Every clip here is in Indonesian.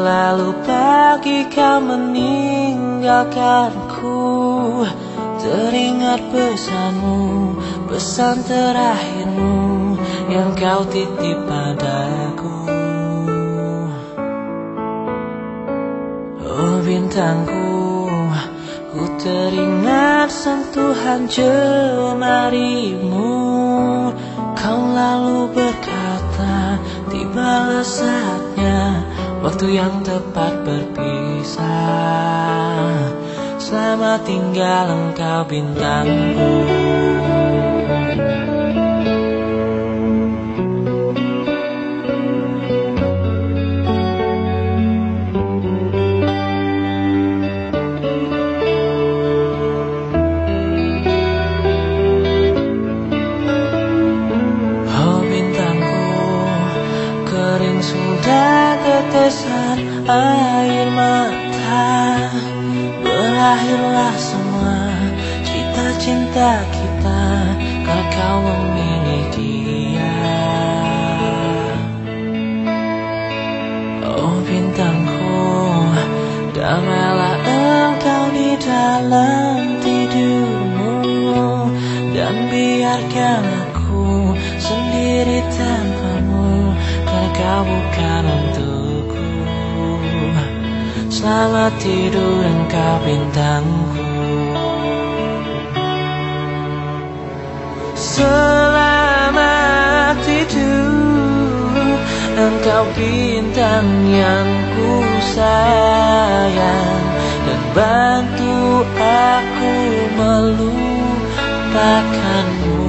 Lalu pagi kau meninggalkanku. Teringat pesanmu, pesan terakhirmu yang kau titip padaku. Oh bintangku, ku teringat sentuhan jemarimu. Kau lalu berkata, tibalah saatnya, waktu yang tepat berpisah. Selamat tinggal engkau bintangku. Oh bintangku, kering sudah tetesan air mata. Berakhirlah semua cerita cinta kita, karena kau memilih dia. Oh bintangku, damailah engkau di dalam tidurmu, dan biarkan aku sendiri tanpamu, karena kau bukan untukku. Selamat tidur engkau bintangku. Selamat tidur engkau bintang yang ku sayang, dan bantu aku melupakanmu.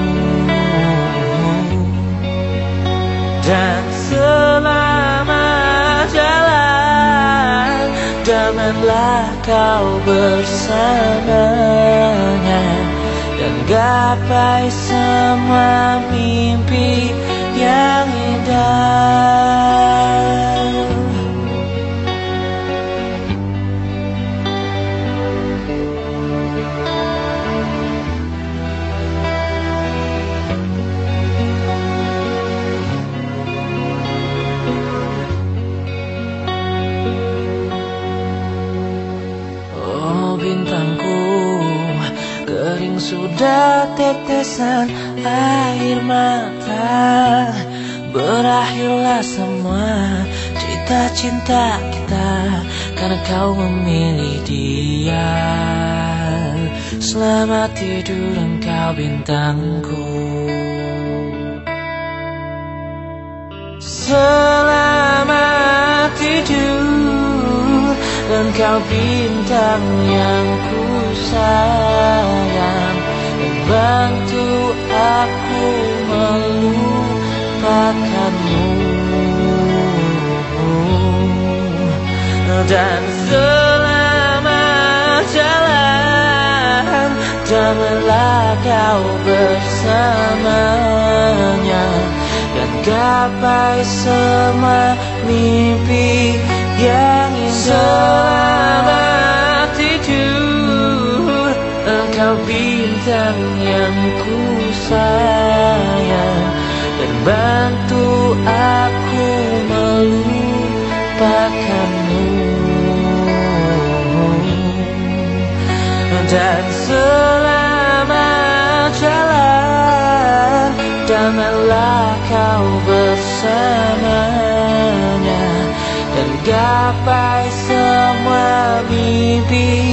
Dan selamat jalan, damailah kau bersamanya, dan gapai semua mimpi yang indah. Bintangku, kering sudah tetesan air mata. Berakhirlah semua cerita cinta kita, karena kau memilih dia. Selamat tidur engkau bintangku. Selamat tidur engkau bintang yang ku sayang, dan bantu aku melupakanmu. Dan selamat jalan, damailah kau bersamanya, dan gapai semua mimpi yang indah. Selamat tidur engkau bintang yang ku sayang, dan bantu aku melupakanmu. Dan selamat jalan, damailah kau bersamanya, dan gapai semua mimpi